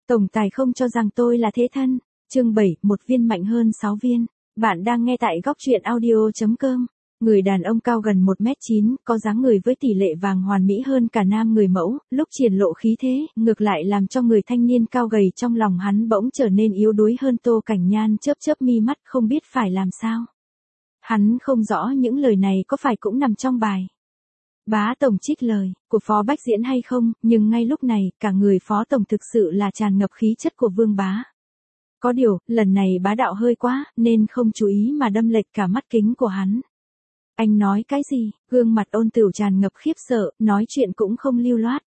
Tổng tài không cho rằng tôi là thế thân. Chương 7, một viên mạnh hơn 6 viên. Bạn đang nghe tại góc truyện audio.com. Người đàn ông cao gần 1m9, có dáng người với tỷ lệ vàng hoàn mỹ hơn cả nam người mẫu, lúc triển lộ khí thế, ngược lại làm cho người thanh niên cao gầy trong lòng hắn bỗng trở nên yếu đuối hơn. Tô Cảnh Nhan chớp chớp mi mắt không biết phải làm sao. Hắn không rõ những lời này có phải cũng nằm trong bài Bá Tổng trích lời của Phó Bách Diễn hay không, nhưng ngay lúc này, cả người Phó Tổng thực sự là tràn ngập khí chất của Vương Bá. Có điều, lần này bá đạo hơi quá, nên không chú ý mà đâm lệch cả mắt kính của hắn. Anh nói cái gì? Gương mặt Ôn Tửu tràn ngập khiếp sợ, nói chuyện cũng không lưu loát.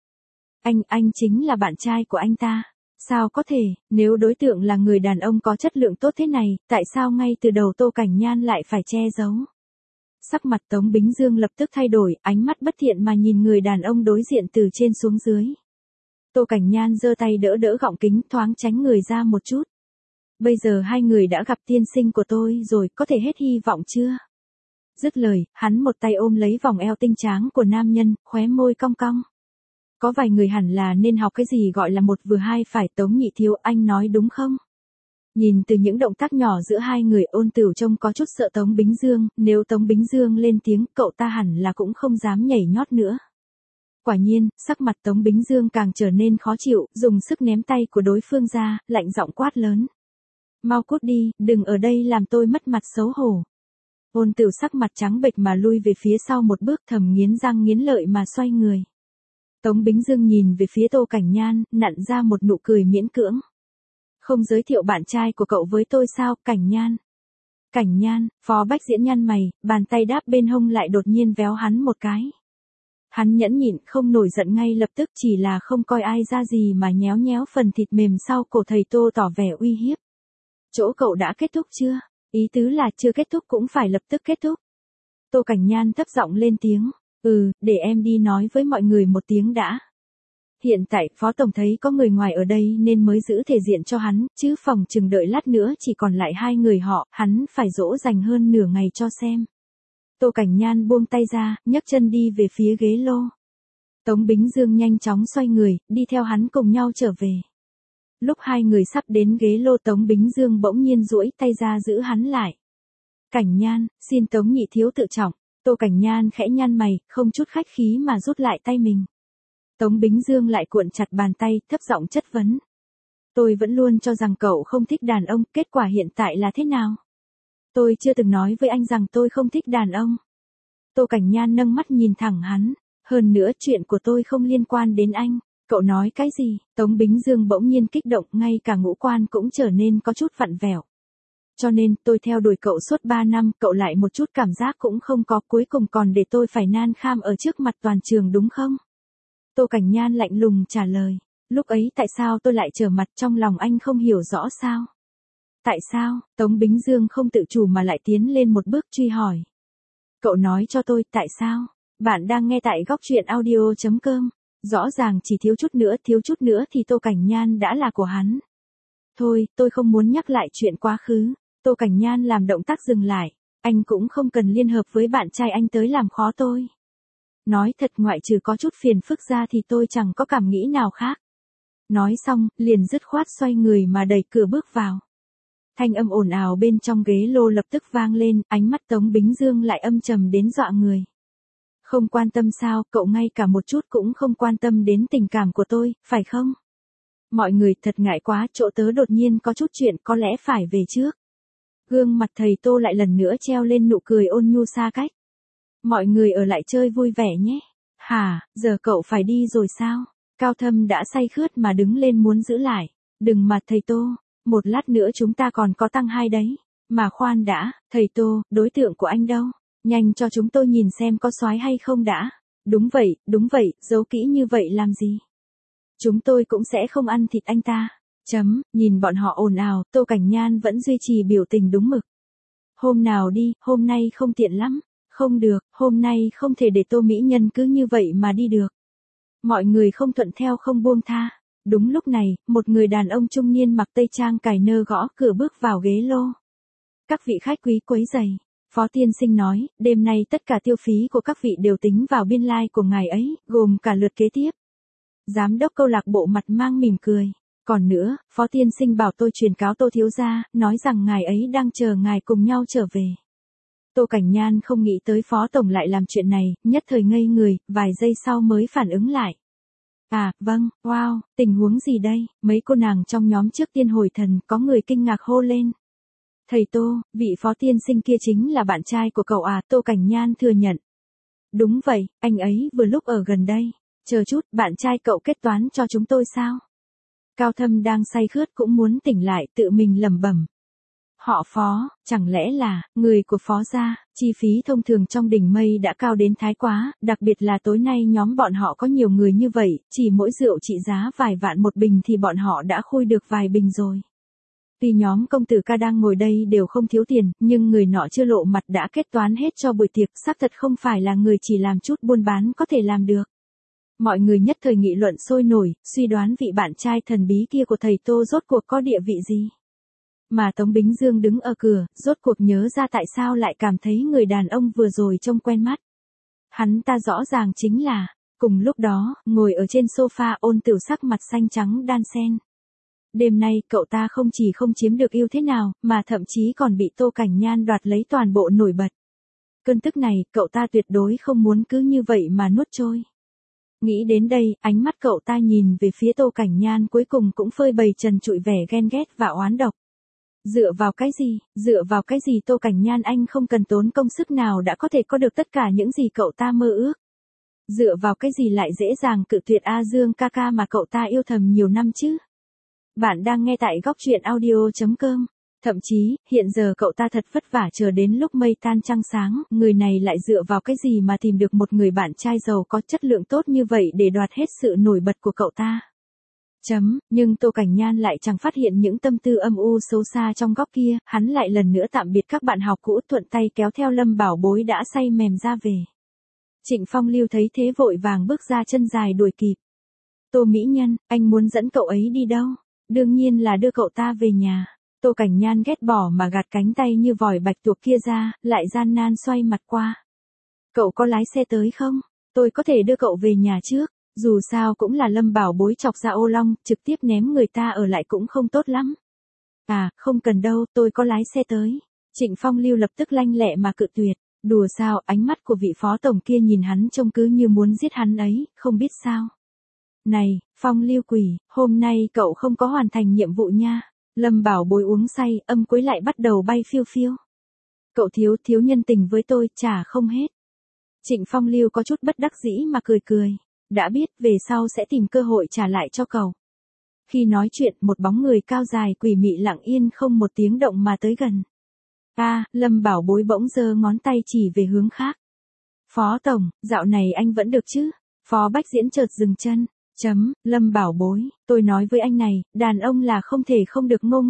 Anh chính là bạn trai của anh ta. Sao có thể, nếu đối tượng là người đàn ông có chất lượng tốt thế này, tại sao ngay từ đầu Tô Cảnh Nhan lại phải che giấu? Sắc mặt Tống Bính Dương lập tức thay đổi, ánh mắt bất thiện mà nhìn người đàn ông đối diện từ trên xuống dưới. Tô Cảnh Nhan giơ tay đỡ đỡ gọng kính, thoáng tránh người ra một chút. Bây giờ hai người đã gặp tiên sinh của tôi rồi, có thể hết hy vọng chưa? Dứt lời, hắn một tay ôm lấy vòng eo tinh tráng của nam nhân, khóe môi cong cong. Có vài người hẳn là nên học cái gì gọi là một vừa hai phải. Tống Nhị Thiếu, anh nói đúng không? Nhìn từ những động tác nhỏ giữa hai người, Ôn Tửu trông có chút sợ Tống Bính Dương, nếu Tống Bính Dương lên tiếng, cậu ta hẳn là cũng không dám nhảy nhót nữa. Quả nhiên, sắc mặt Tống Bính Dương càng trở nên khó chịu, dùng sức ném tay của đối phương ra, lạnh giọng quát lớn. Mau cút đi, đừng ở đây làm tôi mất mặt xấu hổ. Ôn Tửu sắc mặt trắng bệch mà lui về phía sau một bước, thầm nghiến răng nghiến lợi mà xoay người. Tống Bính Dương nhìn về phía Tô Cảnh Nhan, nặn ra một nụ cười miễn cưỡng. Không giới thiệu bạn trai của cậu với tôi sao, Cảnh Nhan? Cảnh Nhan, Phó Bách Diễn nhăn mày, bàn tay đáp bên hông lại đột nhiên véo hắn một cái. Hắn nhẫn nhịn, không nổi giận ngay lập tức, chỉ là không coi ai ra gì mà nhéo nhéo phần thịt mềm sau cổ thầy Tô, tỏ vẻ uy hiếp. Chỗ cậu đã kết thúc chưa? Ý tứ là chưa kết thúc cũng phải lập tức kết thúc. Tô Cảnh Nhan thấp giọng lên tiếng. Để em đi nói với mọi người một tiếng đã. Hiện tại, Phó Tổng thấy có người ngoài ở đây nên mới giữ thể diện cho hắn, chứ phòng chừng đợi lát nữa chỉ còn lại hai người họ, hắn phải dỗ dành hơn nửa ngày cho xem. Tô Cảnh Nhan buông tay ra, nhấc chân đi về phía ghế lô. Tống Bính Dương nhanh chóng xoay người, đi theo hắn cùng nhau trở về. Lúc hai người sắp đến ghế lô, Tống Bính Dương bỗng nhiên duỗi tay ra giữ hắn lại. Cảnh Nhan, xin Tống Nhị Thiếu tự trọng. Tô Cảnh Nhan khẽ nhăn mày, không chút khách khí mà rút lại tay mình. Tống Bính Dương lại cuộn chặt bàn tay, thấp giọng chất vấn. Tôi vẫn luôn cho rằng cậu không thích đàn ông, kết quả hiện tại là thế nào? Tôi chưa từng nói với anh rằng tôi không thích đàn ông. Tô Cảnh Nhan nâng mắt nhìn thẳng hắn. Hơn nữa, chuyện của tôi không liên quan đến anh. Cậu nói cái gì? Tống Bính Dương bỗng nhiên kích động, ngay cả ngũ quan cũng trở nên có chút vặn vẹo. Cho nên, tôi theo đuổi cậu suốt 3 năm, cậu lại một chút cảm giác cũng không có, cuối cùng còn để tôi phải nan kham ở trước mặt toàn trường đúng không? Tô Cảnh Nhan lạnh lùng trả lời. Lúc ấy tại sao tôi lại trở mặt, trong lòng anh không hiểu rõ sao? Tại sao? Tống Bính Dương không tự chủ mà lại tiến lên một bước truy hỏi. Cậu nói cho tôi, tại sao? Bạn đang nghe tại góc truyện audio.com. Rõ ràng chỉ thiếu chút nữa thì Tô Cảnh Nhan đã là của hắn. Thôi, tôi không muốn nhắc lại chuyện quá khứ. Tô Cảnh Nhan làm động tác dừng lại. Anh cũng không cần liên hợp với bạn trai anh tới làm khó tôi. Nói thật, ngoại trừ có chút phiền phức ra thì tôi chẳng có cảm nghĩ nào khác. Nói xong, liền dứt khoát xoay người mà đẩy cửa bước vào. Thanh âm ồn ào bên trong ghế lô lập tức vang lên, ánh mắt Tống Bính Dương lại âm trầm đến dọa người. Không quan tâm sao, cậu ngay cả một chút cũng không quan tâm đến tình cảm của tôi, phải không? Mọi người thật ngại quá, chỗ tớ đột nhiên có chút chuyện, có lẽ phải về trước. Gương mặt thầy Tô lại lần nữa treo lên nụ cười ôn nhu xa cách. Mọi người ở lại chơi vui vẻ nhé. Hả, giờ cậu phải đi rồi sao? Cao Thâm đã say khướt mà đứng lên muốn giữ lại. Đừng mà thầy Tô, một lát nữa chúng ta còn có tăng 2 đấy. Mà khoan đã, thầy Tô, đối tượng của anh đâu? Nhanh cho chúng tôi nhìn xem có soái hay không đã. Đúng vậy, giấu kỹ như vậy làm gì? Chúng tôi cũng sẽ không ăn thịt anh ta. Nhìn bọn họ ồn ào, Tô Cảnh Nhan vẫn duy trì biểu tình đúng mực. Hôm nào đi, hôm nay không tiện lắm. Không được, hôm nay không thể để Tô mỹ nhân cứ như vậy mà đi được. Mọi người không thuận theo không buông tha. Đúng lúc này, một người đàn ông trung niên mặc tây trang cài nơ gõ cửa bước vào ghế lô. Các vị khách quý quấy rầy. Phó tiên sinh nói, đêm nay tất cả tiêu phí của các vị đều tính vào biên lai của ngài ấy, gồm cả lượt kế tiếp. Giám đốc câu lạc bộ mặt mang mỉm cười. Còn nữa, Phó tiên sinh bảo tôi truyền cáo Tô thiếu gia, nói rằng ngài ấy đang chờ ngài cùng nhau trở về. Tô Cảnh Nhan không nghĩ tới Phó tổng lại làm chuyện này, nhất thời ngây người, vài giây sau mới phản ứng lại. À, vâng, wow, tình huống gì đây? Mấy cô nàng trong nhóm trước tiên hồi thần, có người kinh ngạc hô lên. Thầy Tô, vị Phó tiên sinh kia chính là bạn trai của cậu à? Tô Cảnh Nhan thừa nhận. Đúng vậy, anh ấy vừa lúc ở gần đây. Chờ chút, bạn trai cậu kết toán cho chúng tôi sao? Cao Thâm đang say khướt cũng muốn tỉnh lại, tự mình lẩm bẩm. Họ Phó, chẳng lẽ là người của Phó gia? Chi phí thông thường trong đỉnh mây đã cao đến thái quá, đặc biệt là tối nay nhóm bọn họ có nhiều người như vậy, chỉ mỗi rượu trị giá vài vạn một bình thì bọn họ đã khui được vài bình rồi. Tuy nhóm công tử ca đang ngồi đây đều không thiếu tiền, nhưng người nọ chưa lộ mặt đã kết toán hết cho buổi tiệc, xác thật không phải là người chỉ làm chút buôn bán có thể làm được. Mọi người nhất thời nghị luận sôi nổi, suy đoán vị bạn trai thần bí kia của thầy Tô rốt cuộc có địa vị gì. Mà Tống Bính Dương đứng ở cửa, rốt cuộc nhớ ra tại sao lại cảm thấy người đàn ông vừa rồi trông quen mắt. Hắn ta rõ ràng chính là, cùng lúc đó, ngồi ở trên sofa Ôn Tiểu sắc mặt xanh trắng đan sen. Đêm nay cậu ta không chỉ không chiếm được ưu thế nào, mà thậm chí còn bị Tô Cảnh Nhan đoạt lấy toàn bộ nổi bật. Cơn tức này, cậu ta tuyệt đối không muốn cứ như vậy mà nuốt trôi. Nghĩ đến đây, ánh mắt cậu ta nhìn về phía Tô Cảnh Nhan cuối cùng cũng phơi bày trần trụi vẻ ghen ghét và oán độc. Dựa vào cái gì Tô Cảnh Nhan anh không cần tốn công sức nào đã có thể có được tất cả những gì cậu ta mơ ước. Dựa vào cái gì lại dễ dàng cự tuyệt A Dương ca ca mà cậu ta yêu thầm nhiều năm chứ. Bạn đang nghe tại góc truyện audio.com. Thậm chí, hiện giờ cậu ta thật vất vả chờ đến lúc mây tan trăng sáng, người này lại dựa vào cái gì mà tìm được một người bạn trai giàu có chất lượng tốt như vậy để đoạt hết sự nổi bật của cậu ta. Nhưng Tô Cảnh Nhan lại chẳng phát hiện những tâm tư âm u xấu xa trong góc kia, hắn lại lần nữa tạm biệt các bạn học cũ, thuận tay kéo theo Lâm Bảo Bối đã say mềm ra về. Trịnh Phong Lưu thấy thế vội vàng bước ra chân dài đuổi kịp. Tô mỹ nhân, anh muốn dẫn cậu ấy đi đâu? Đương nhiên là đưa cậu ta về nhà. Tô Cảnh Nhan ghét bỏ mà gạt cánh tay như vòi bạch tuộc kia ra, lại gian nan xoay mặt qua. Cậu có lái xe tới không? Tôi có thể đưa cậu về nhà trước. Dù sao cũng là Lâm Bảo Bối chọc ra ô long, trực tiếp ném người ta ở lại cũng không tốt lắm. À, không cần đâu, tôi có lái xe tới. Trịnh Phong Lưu lập tức lanh lẹ mà cự tuyệt. Đùa sao, ánh mắt của vị phó tổng kia nhìn hắn trông cứ như muốn giết hắn ấy, không biết sao. Này, Phong Lưu quỷ, hôm nay cậu không có hoàn thành nhiệm vụ nha. Lâm Bảo Bối uống say, âm cuối lại bắt đầu bay phiêu phiêu. Cậu thiếu nhân tình với tôi, trả không hết. Trịnh Phong Lưu có chút bất đắc dĩ mà cười cười. Đã biết, về sau sẽ tìm cơ hội trả lại cho cậu. Khi nói chuyện, một bóng người cao dài quỷ mị lặng yên không một tiếng động mà tới gần. Lâm Bảo Bối bỗng giơ ngón tay chỉ về hướng khác. Phó tổng, dạo này anh vẫn được chứ? Phó Bách Diễn chợt dừng chân. Lâm Bảo Bối, tôi nói với anh này, đàn ông là không thể không được ngô.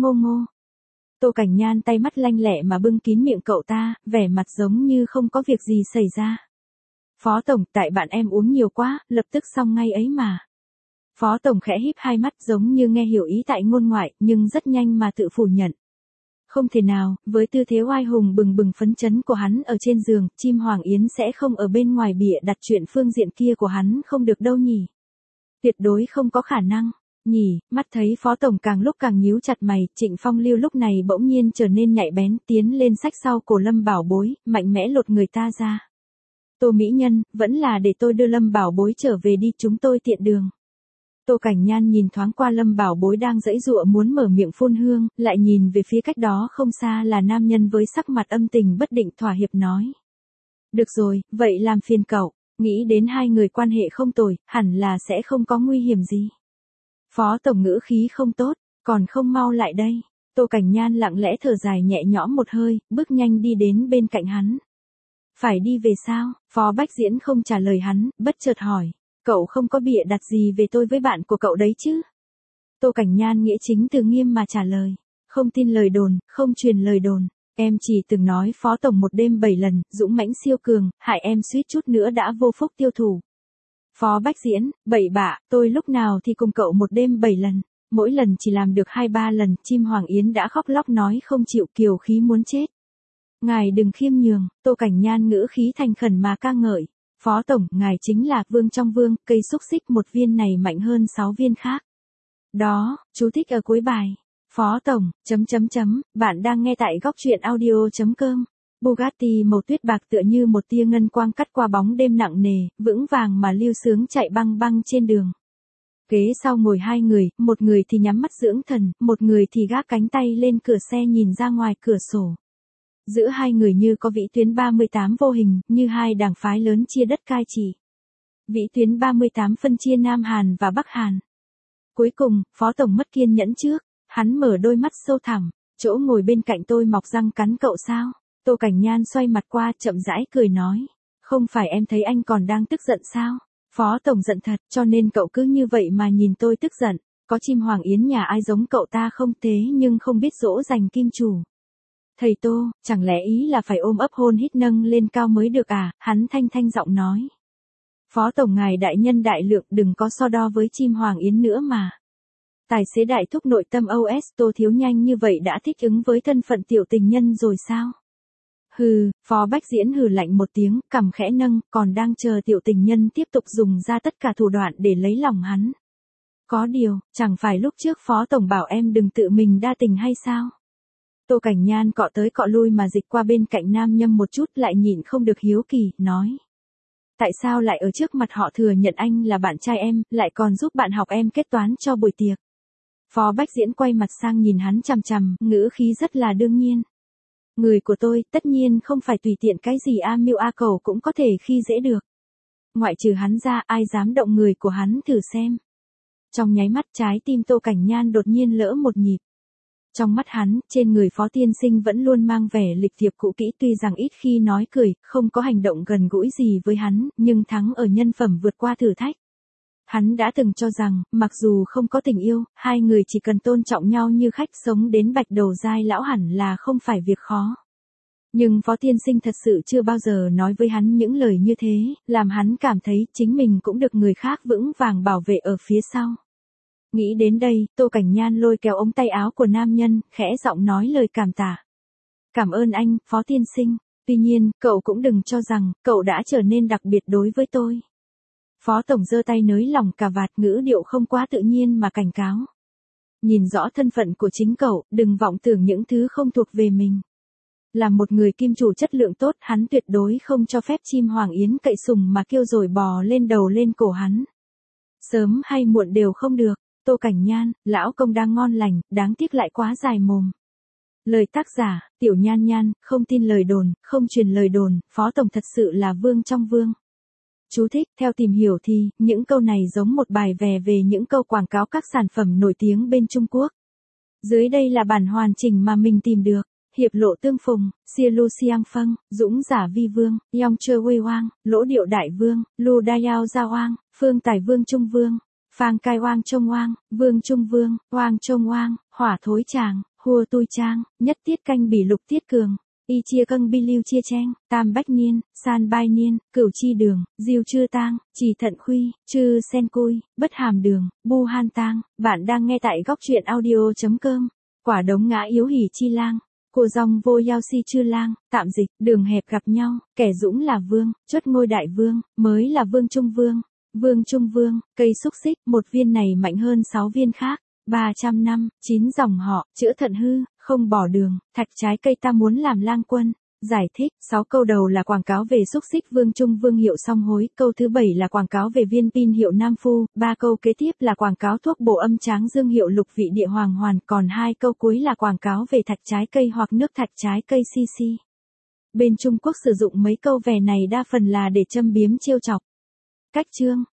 Tô Cảnh Nhan tay mắt lanh lẹ mà bưng kín miệng cậu ta, vẻ mặt giống như không có việc gì xảy ra. Phó tổng, tại bạn em uống nhiều quá, lập tức xong ngay ấy mà. Phó tổng khẽ híp hai mắt giống như nghe hiểu ý tại ngôn ngoại, nhưng rất nhanh mà tự phủ nhận. Không thể nào, với tư thế oai hùng bừng bừng phấn chấn của hắn ở trên giường, chim Hoàng Yến sẽ không ở bên ngoài bịa đặt chuyện phương diện kia của hắn không được đâu nhỉ. Tuyệt đối không có khả năng. Nhỉ, mắt thấy phó tổng càng lúc càng nhíu chặt mày, Trịnh Phong Lưu lúc này bỗng nhiên trở nên nhạy bén, tiến lên xách sau cổ Lâm Bảo Bối, mạnh mẽ lột người ta ra. Tô mỹ nhân, vẫn là để tôi đưa Lâm Bảo Bối trở về đi, chúng tôi tiện đường. Tô Cảnh Nhan nhìn thoáng qua Lâm Bảo Bối đang giãy giụa muốn mở miệng phun hương, lại nhìn về phía cách đó không xa là nam nhân với sắc mặt âm tình bất định thỏa hiệp nói. Được rồi, vậy làm phiền cậu, nghĩ đến hai người quan hệ không tồi, hẳn là sẽ không có nguy hiểm gì. Phó tổng ngữ khí không tốt, còn không mau lại đây. Tô Cảnh Nhan lặng lẽ thở dài nhẹ nhõm một hơi, bước nhanh đi đến bên cạnh hắn. Phải đi về sao? Phó Bách Diễn không trả lời hắn, bất chợt hỏi. Cậu không có bịa đặt gì về tôi với bạn của cậu đấy chứ? Tô Cảnh Nhan nghĩa chính từ nghiêm mà trả lời. Không tin lời đồn, không truyền lời đồn. Em chỉ từng nói phó tổng một đêm 7 lần, dũng mãnh siêu cường, hại em suýt chút nữa đã vô phúc tiêu thụ. Phó Bách Diễn, bậy bạ, tôi lúc nào thì cùng cậu một đêm 7 lần. Mỗi lần chỉ làm được 2-3 lần, chim Hoàng Yến đã khóc lóc nói không chịu, kiều khí muốn chết. Ngài đừng khiêm nhường, Tô Cảnh Nhan ngữ khí thành khẩn mà ca ngợi. Phó tổng, ngài chính là vương trong vương, cây xúc xích, một viên này mạnh hơn 6 viên khác. Đó, chú thích ở cuối bài. Phó Tổng, bạn đang nghe tại góc truyện audio.com. Bugatti màu tuyết bạc tựa như một tia ngân quang cắt qua bóng đêm nặng nề, vững vàng mà lưu sướng chạy băng băng trên đường. Ghế sau ngồi hai người, một người thì nhắm mắt dưỡng thần, một người thì gác cánh tay lên cửa xe nhìn ra ngoài cửa sổ. Giữa hai người như có vĩ tuyến 38 vô hình, như hai đảng phái lớn chia đất cai trị. Vĩ tuyến 38 phân chia Nam Hàn và Bắc Hàn. Cuối cùng, Phó Tổng mất kiên nhẫn trước, hắn mở đôi mắt sâu thẳm, chỗ ngồi bên cạnh tôi mọc răng cắn cậu sao? Tô Cảnh Nhan xoay mặt qua chậm rãi cười nói, không phải em thấy anh còn đang tức giận sao? Phó Tổng giận thật, cho nên cậu cứ như vậy mà nhìn tôi tức giận, có chim hoàng yến nhà ai giống cậu ta không thế nhưng không biết dỗ dành kim chủ. Thầy Tô, chẳng lẽ ý là phải ôm ấp hôn hít nâng lên cao mới được à? Hắn thanh giọng nói. Phó Tổng ngài đại nhân đại lượng đừng có so đo với chim hoàng yến nữa mà. Tài xế đại thúc nội tâm OS Tô Thiếu nhanh như vậy đã thích ứng với thân phận tiểu tình nhân rồi sao? Hừ, Phó Bách Diễn hừ lạnh một tiếng, cằm khẽ nâng, còn đang chờ tiểu tình nhân tiếp tục dùng ra tất cả thủ đoạn để lấy lòng hắn. Có điều, chẳng phải lúc trước Phó Tổng bảo em đừng tự mình đa tình hay sao? Tô Cảnh Nhan cọ tới cọ lui mà dịch qua bên cạnh Nam Nhâm một chút lại nhịn không được hiếu kỳ, nói. Tại sao lại ở trước mặt họ thừa nhận anh là bạn trai em, lại còn giúp bạn học em kết toán cho buổi tiệc? Phó Bách Diễn quay mặt sang nhìn hắn chằm chằm, ngữ khí rất là đương nhiên. Người của tôi, tất nhiên không phải tùy tiện cái gì a mưu a cầu cũng có thể khi dễ được. Ngoại trừ hắn ra, ai dám động người của hắn thử xem. Trong nháy mắt trái tim Tô Cảnh Nhan đột nhiên lỡ một nhịp. Trong mắt hắn, trên người Phó Tiên Sinh vẫn luôn mang vẻ lịch thiệp cũ kỹ tuy rằng ít khi nói cười, không có hành động gần gũi gì với hắn, nhưng thắng ở nhân phẩm vượt qua thử thách. Hắn đã từng cho rằng, mặc dù không có tình yêu, hai người chỉ cần tôn trọng nhau như khách sống đến bạch đầu giai lão hẳn là không phải việc khó. Nhưng Phó Tiên Sinh thật sự chưa bao giờ nói với hắn những lời như thế, làm hắn cảm thấy chính mình cũng được người khác vững vàng bảo vệ ở phía sau. Nghĩ đến đây, Tô Cảnh Nhan lôi kéo ống tay áo của nam nhân, khẽ giọng nói lời cảm tạ. Cảm ơn anh, Phó Tiên Sinh, tuy nhiên, cậu cũng đừng cho rằng, cậu đã trở nên đặc biệt đối với tôi. Phó Tổng giơ tay nới lỏng cà vạt ngữ điệu không quá tự nhiên mà cảnh cáo. Nhìn rõ thân phận của chính cậu, đừng vọng tưởng những thứ không thuộc về mình. Là một người kim chủ chất lượng tốt, hắn tuyệt đối không cho phép chim hoàng yến cậy sùng mà kêu rồi bò lên đầu lên cổ hắn. Sớm hay muộn đều không được. Tô Cảnh Nhan, lão công đang ngon lành, đáng tiếc lại quá dài mồm. Lời tác giả, Tiểu Nhan Nhan, không tin lời đồn, không truyền lời đồn, Phó Tổng thật sự là vương trong vương. Chú thích, theo tìm hiểu thì, những câu này giống một bài về những câu quảng cáo các sản phẩm nổi tiếng bên Trung Quốc. Dưới đây là bản hoàn chỉnh mà mình tìm được. Hiệp lộ tương phùng, Xia Lu Xiang Phâng, Dũng giả vi vương, Yong Chơ Wei Wang, Lỗ điệu đại vương, Lu Dayao Gia Wang, Phương Tài vương Trung vương. Phang Cai Oang Trông Oang, Vương Trung Vương, Oang Trông Oang, Hỏa Thối Tràng, Hua Tui Trang, Nhất Tiết Canh Bỉ Lục Tiết Cường, Y Chia Câng Bi Lưu Chia Cheng, Tam Bách Niên, San Bai Niên, Cửu Chi Đường, Diêu Chư Tang, Chỉ Thận Khuy, Chư Sen Cui, Bất Hàm Đường, Bu Han Tang. Bạn đang nghe tại góc truyện audio.com. Quả đống ngã yếu hỉ chi lang. Cô dòng vô yao si chư lang, tạm dịch, đường hẹp gặp nhau, kẻ dũng là vương, chốt ngôi đại vương, mới là vương trung vương. Vương Trung Vương, cây xúc xích, một viên này mạnh hơn 6 viên khác. 300 năm, 9 dòng họ, chữa thận hư, không bỏ đường, thạch trái cây ta muốn làm lang quân. Giải thích, 6 câu đầu là quảng cáo về xúc xích Vương Trung Vương hiệu song hối, câu thứ 7 là quảng cáo về viên pin hiệu Nam Phu, 3 câu kế tiếp là quảng cáo thuốc bổ âm tráng dương hiệu Lục Vị Địa Hoàng Hoàn, còn 2 câu cuối là quảng cáo về thạch trái cây hoặc nước thạch trái cây CC. Bên Trung Quốc sử dụng mấy câu về này đa phần là để châm biếm trêu chọc. Cách chương,